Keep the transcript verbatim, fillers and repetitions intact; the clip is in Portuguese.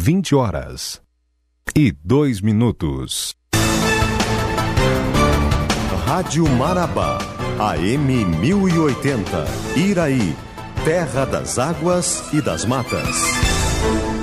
vinte horas e dois minutos. Rádio Marabá, A M mil e oitenta, Iraí, terra das águas e das matas.